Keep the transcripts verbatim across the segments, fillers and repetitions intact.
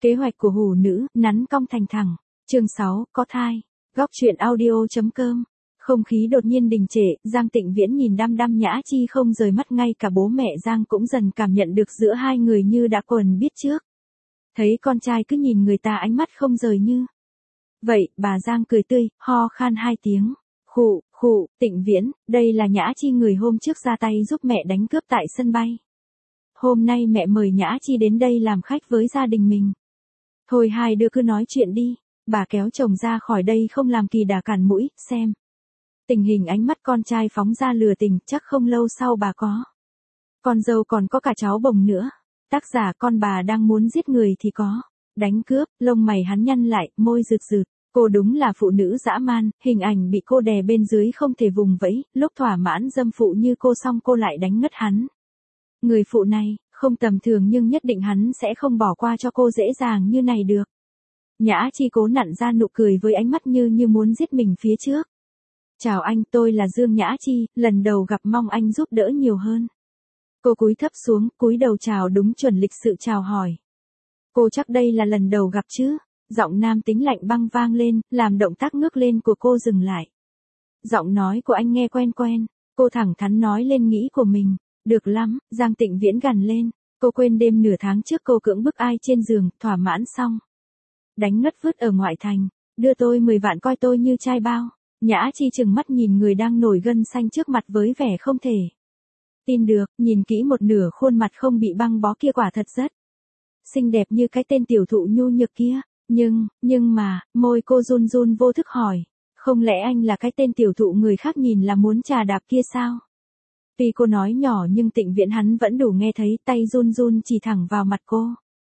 Kế hoạch của hủ nữ, nắn cong thành thẳng. Chương sáu, có thai. Góc truyện audio.com. Không khí đột nhiên đình trệ, Giang Tịnh Viễn nhìn đăm đăm Nhã Chi không rời mắt, ngay cả bố mẹ Giang cũng dần cảm nhận được giữa hai người như đã quen biết trước. Thấy con trai cứ nhìn người ta ánh mắt không rời như. Vậy, bà Giang cười tươi, ho khan hai tiếng. Khụ, khụ, Tịnh Viễn, đây là Nhã Chi người hôm trước ra tay giúp mẹ đánh cướp tại sân bay. Hôm nay mẹ mời Nhã Chi đến đây làm khách với gia đình mình. Thôi hai đứa cứ nói chuyện đi, bà kéo chồng ra khỏi đây không làm kỳ đà cản mũi, xem. Tình hình ánh mắt con trai phóng ra lừa tình, chắc không lâu sau bà có. Con dâu còn có cả cháu bồng nữa. Tác giả con bà đang muốn giết người thì có. Đánh cướp, lông mày hắn nhăn lại, môi rực rực. Cô đúng là phụ nữ dã man, hình ảnh bị cô đè bên dưới không thể vùng vẫy, lúc thỏa mãn dâm phụ như cô xong cô lại đánh ngất hắn. Người phụ này, không tầm thường nhưng nhất định hắn sẽ không bỏ qua cho cô dễ dàng như này được. Nhã Chi cố nặn ra nụ cười với ánh mắt như như muốn giết mình phía trước. Chào anh, tôi là Dương Nhã Chi, lần đầu gặp mong anh giúp đỡ nhiều hơn. Cô cúi thấp xuống, cúi đầu chào đúng chuẩn lịch sự chào hỏi. Cô chắc đây là lần đầu gặp chứ? Giọng nam tính lạnh băng vang lên, làm động tác ngước lên của cô dừng lại. Giọng nói của anh nghe quen quen, cô thẳng thắn nói lên nghĩ của mình. Được lắm, Giang Tịnh Viễn gằn lên, cô quên đêm nửa tháng trước cô cưỡng bức ai trên giường, thỏa mãn xong. Đánh ngất vứt ở ngoại thành, đưa tôi mười vạn coi tôi như trai bao. Nhã Chi chừng mắt nhìn người đang nổi gân xanh trước mặt với vẻ không thể tin được, nhìn kỹ một nửa khuôn mặt không bị băng bó kia quả thật rất xinh đẹp như cái tên tiểu thụ nhu nhược kia, nhưng, nhưng mà, môi cô run run vô thức hỏi, không lẽ anh là cái tên tiểu thụ người khác nhìn là muốn trà đạp kia sao? Tuy cô nói nhỏ nhưng Tịnh Viễn hắn vẫn đủ nghe thấy, tay run run chỉ thẳng vào mặt cô.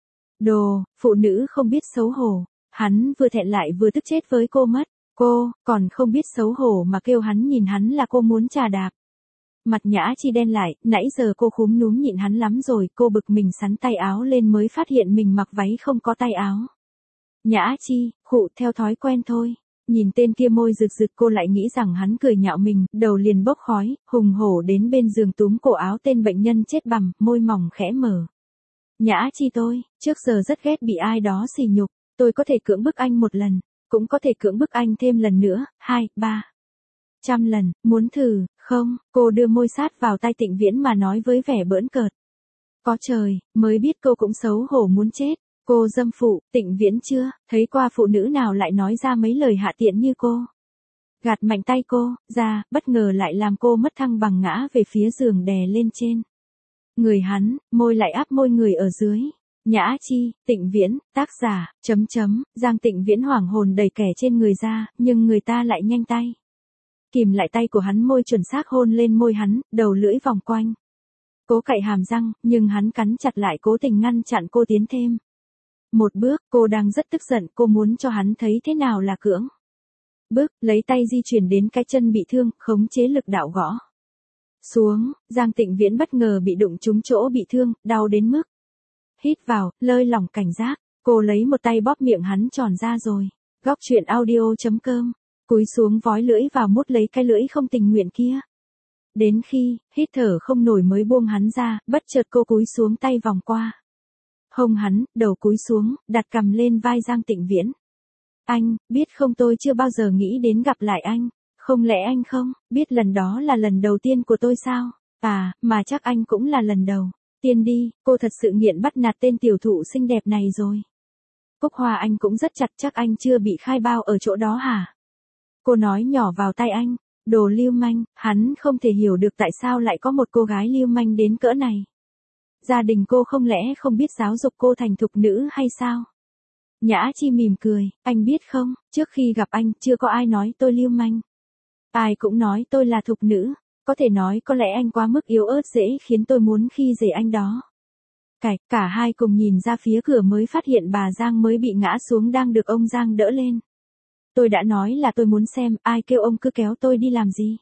Đồ, phụ nữ không biết xấu hổ, hắn vừa thẹn lại vừa tức chết với cô mất. Cô, còn không biết xấu hổ mà kêu hắn nhìn hắn là cô muốn trà đạp. Mặt Nhã Chi đen lại, nãy giờ cô khúm núm nhịn hắn lắm rồi, cô bực mình sắn tay áo lên mới phát hiện mình mặc váy không có tay áo. Nhã Chi, khụ theo thói quen thôi. Nhìn tên kia môi rực rực cô lại nghĩ rằng hắn cười nhạo mình, đầu liền bốc khói, hùng hổ đến bên giường túm cổ áo tên bệnh nhân chết bằm, môi mỏng khẽ mở. Nhã Chi tôi, trước giờ rất ghét bị ai đó sỉ nhục, tôi có thể cưỡng bức anh một lần. Cũng có thể cưỡng bức anh thêm lần nữa, hai, ba. Trăm lần, muốn thử, không, cô đưa môi sát vào tai Tịnh Viễn mà nói với vẻ bỡn cợt. Có trời, mới biết cô cũng xấu hổ muốn chết. Cô dâm phụ, Tịnh Viễn chưa, thấy qua phụ nữ nào lại nói ra mấy lời hạ tiện như cô. Gạt mạnh tay cô, ra, bất ngờ lại làm cô mất thăng bằng ngã về phía giường đè lên trên. Người hắn, môi lại áp môi người ở dưới. Nhã Chi, Tịnh Viễn, tác giả, chấm chấm, Giang Tịnh Viễn hoảng hồn đẩy kẻ trên người ra, nhưng người ta lại nhanh tay. Kìm lại tay của hắn, môi chuẩn xác hôn lên môi hắn, đầu lưỡi vòng quanh. Cố cạy hàm răng, nhưng hắn cắn chặt lại cố tình ngăn chặn cô tiến thêm. Một bước, cô đang rất tức giận, cô muốn cho hắn thấy thế nào là cưỡng. Bước, lấy tay di chuyển đến cái chân bị thương, khống chế lực đạo gõ. Xuống, Giang Tịnh Viễn bất ngờ bị đụng trúng chỗ bị thương, đau đến mức. Hít vào, lơi lỏng cảnh giác, cô lấy một tay bóp miệng hắn tròn ra rồi. Góc truyện audio.com. Cúi xuống vói lưỡi vào mút lấy cái lưỡi không tình nguyện kia. Đến khi, hít thở không nổi mới buông hắn ra, bất chợt cô cúi xuống tay vòng qua. Hông hắn, đầu cúi xuống, đặt cằm lên vai Giang Tịnh Viễn. Anh, biết không tôi chưa bao giờ nghĩ đến gặp lại anh. Không lẽ anh không, biết lần đó là lần đầu tiên của tôi sao? À, mà chắc anh cũng là lần đầu. Tiên đi, cô thật sự nghiện bắt nạt tên tiểu thụ xinh đẹp này rồi. Cúc Hoa anh cũng rất chặt, chắc anh chưa bị khai bao ở chỗ đó hả? Cô nói nhỏ vào tai anh, đồ lưu manh, hắn không thể hiểu được tại sao lại có một cô gái lưu manh đến cỡ này. Gia đình cô không lẽ không biết giáo dục cô thành thục nữ hay sao? Nhã Chi mỉm cười, anh biết không, trước khi gặp anh chưa có ai nói tôi lưu manh. Ai cũng nói tôi là thục nữ. Có thể nói có lẽ anh quá mức yếu ớt dễ khiến tôi muốn khi dễ anh đó. Cải, cả hai cùng nhìn ra phía cửa mới phát hiện bà Giang mới bị ngã xuống đang được ông Giang đỡ lên. Tôi đã nói là tôi muốn xem, ai kêu ông cứ kéo tôi đi làm gì.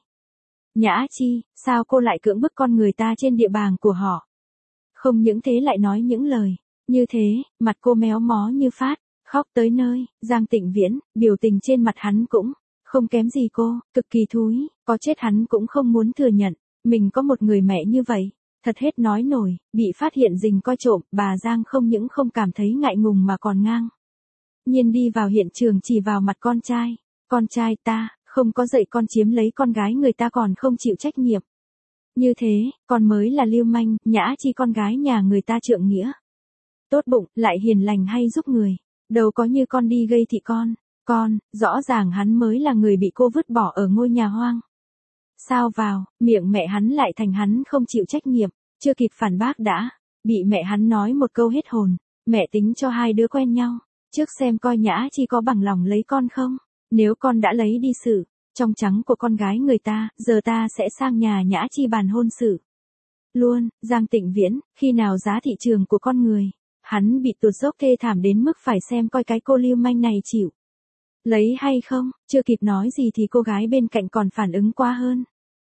Nhã Chi, sao cô lại cưỡng bức con người ta trên địa bàn của họ? Không những thế lại nói những lời như thế, mặt cô méo mó như phát, khóc tới nơi. Giang Tịnh Viễn, biểu tình trên mặt hắn cũng không kém gì cô, cực kỳ thúi, có chết hắn cũng không muốn thừa nhận, mình có một người mẹ như vậy. Thật hết nói nổi, bị phát hiện rình coi trộm, bà Giang không những không cảm thấy ngại ngùng mà còn ngang nhiên đi vào hiện trường chỉ vào mặt con trai. Con trai ta, không có dạy con chiếm lấy con gái người ta còn không chịu trách nhiệm. Như thế, con mới là lưu manh, Nhã Chi con gái nhà người ta trượng nghĩa. Tốt bụng, lại hiền lành hay giúp người. Đâu có như con đi gây thị con. Con, rõ ràng hắn mới là người bị cô vứt bỏ ở ngôi nhà hoang. Sao vào, miệng mẹ hắn lại thành hắn không chịu trách nhiệm, chưa kịp phản bác đã. Bị mẹ hắn nói một câu hết hồn, mẹ tính cho hai đứa quen nhau. Trước xem coi Nhã Chi có bằng lòng lấy con không. Nếu con đã lấy đi sự, trong trắng của con gái người ta, giờ ta sẽ sang nhà Nhã Chi bàn hôn sự. Luôn, Giang Tịnh Viễn, khi nào giá thị trường của con người, hắn bị tụt dốc thê thảm đến mức phải xem coi cái cô lưu manh này chịu lấy hay không, chưa kịp nói gì thì cô gái bên cạnh còn phản ứng quá hơn.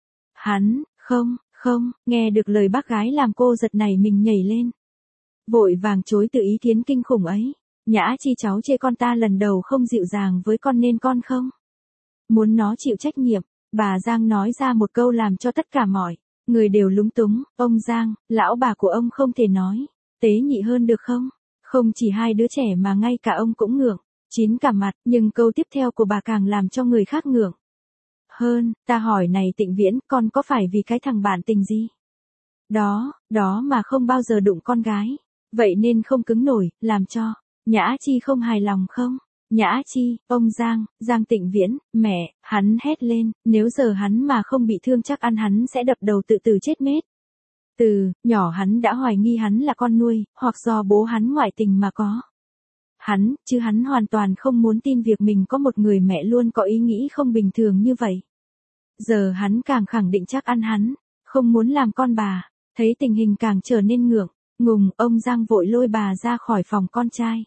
Hắn, không, không, nghe được lời bác gái làm cô giật nảy mình nhảy lên. Vội vàng chối từ ý kiến kinh khủng ấy. Nhã Chi cháu chê con ta lần đầu không dịu dàng với con nên con không muốn nó chịu trách nhiệm. Bà Giang nói ra một câu làm cho tất cả mọi người đều lúng túng. Ông Giang, lão bà của ông không thể nói tế nhị hơn được không? Không chỉ hai đứa trẻ mà ngay cả ông cũng ngượng chín cả mặt, nhưng câu tiếp theo của bà càng làm cho người khác ngượng hơn. Ta hỏi này Tịnh Viễn, con có phải vì cái thằng bạn tình gì đó, đó mà không bao giờ đụng con gái, vậy nên không cứng nổi, làm cho Nhã Chi không hài lòng không? Nhã Chi, ông Giang, Giang Tịnh Viễn, mẹ, hắn hét lên, nếu giờ hắn mà không bị thương chắc ăn hắn sẽ đập đầu tự tử chết mết. Từ nhỏ hắn đã hoài nghi hắn là con nuôi, hoặc do bố hắn ngoại tình mà có hắn, chứ hắn hoàn toàn không muốn tin việc mình có một người mẹ luôn có ý nghĩ không bình thường như vậy. Giờ hắn càng khẳng định chắc ăn hắn không muốn làm con bà. Thấy tình hình càng trở nên ngượng ngùng, ông Giang vội lôi bà ra khỏi phòng con trai.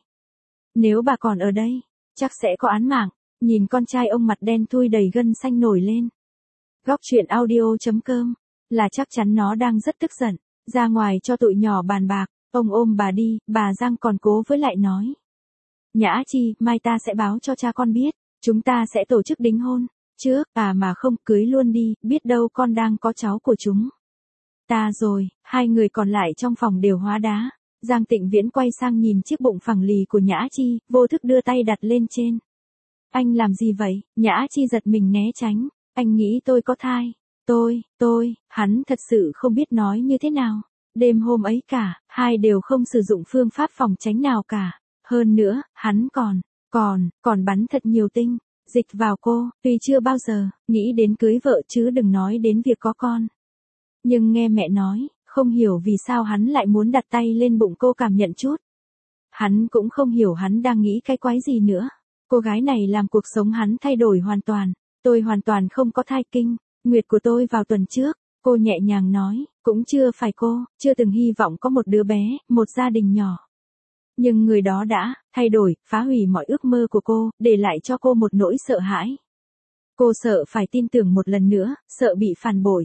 Nếu bà còn ở đây, chắc sẽ có án mạng. Nhìn con trai ông mặt đen thui đầy gân xanh nổi lên. Góc truyện audio chấm com là chắc chắn nó đang rất tức giận. Ra ngoài cho tụi nhỏ bàn bạc, ông ôm bà đi, bà Giang còn cố với lại nói. Nhã Chi, mai ta sẽ báo cho cha con biết, chúng ta sẽ tổ chức đính hôn. Trước, à mà không, cưới luôn đi, biết đâu con đang có cháu của chúng ta rồi. Hai người còn lại trong phòng đều hóa đá. Giang Tịnh Viễn quay sang nhìn chiếc bụng phẳng lì của Nhã Chi, vô thức đưa tay đặt lên trên. Anh làm gì vậy? Nhã Chi giật mình né tránh. Anh nghĩ tôi có thai. Tôi, tôi, hắn thật sự không biết nói như thế nào. Đêm hôm ấy cả, hai đều không sử dụng phương pháp phòng tránh nào cả. Hơn nữa, hắn còn, còn, còn bắn thật nhiều tinh dịch vào cô, tuy chưa bao giờ nghĩ đến cưới vợ chứ đừng nói đến việc có con. Nhưng nghe mẹ nói, không hiểu vì sao hắn lại muốn đặt tay lên bụng cô cảm nhận chút. Hắn cũng không hiểu hắn đang nghĩ cái quái gì nữa. Cô gái này làm cuộc sống hắn thay đổi hoàn toàn. Tôi hoàn toàn không có thai kinh, nguyệt của tôi vào tuần trước. Cô nhẹ nhàng nói, cũng chưa phải cô, chưa từng hy vọng có một đứa bé, một gia đình nhỏ. Nhưng người đó đã thay đổi, phá hủy mọi ước mơ của cô, để lại cho cô một nỗi sợ hãi. Cô sợ phải tin tưởng một lần nữa, sợ bị phản bội.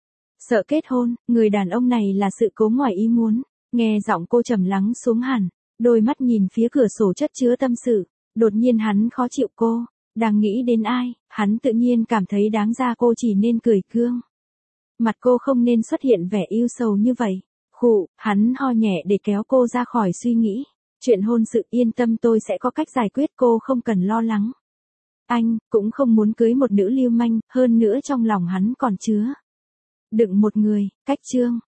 Sợ kết hôn, người đàn ông này là sự cố ngoài ý muốn. Nghe giọng cô trầm lắng xuống hẳn, đôi mắt nhìn phía cửa sổ chất chứa tâm sự. Đột nhiên hắn khó chịu cô, đang nghĩ đến ai, hắn tự nhiên cảm thấy đáng ra cô chỉ nên cười gương. Mặt cô không nên xuất hiện vẻ ưu sầu như vậy. Khụ, hắn ho nhẹ để kéo cô ra khỏi suy nghĩ. Chuyện hôn sự yên tâm tôi sẽ có cách giải quyết, cô không cần lo lắng. Anh, cũng không muốn cưới một nữ lưu manh, hơn nữa trong lòng hắn còn chứa đựng một người. Cách chương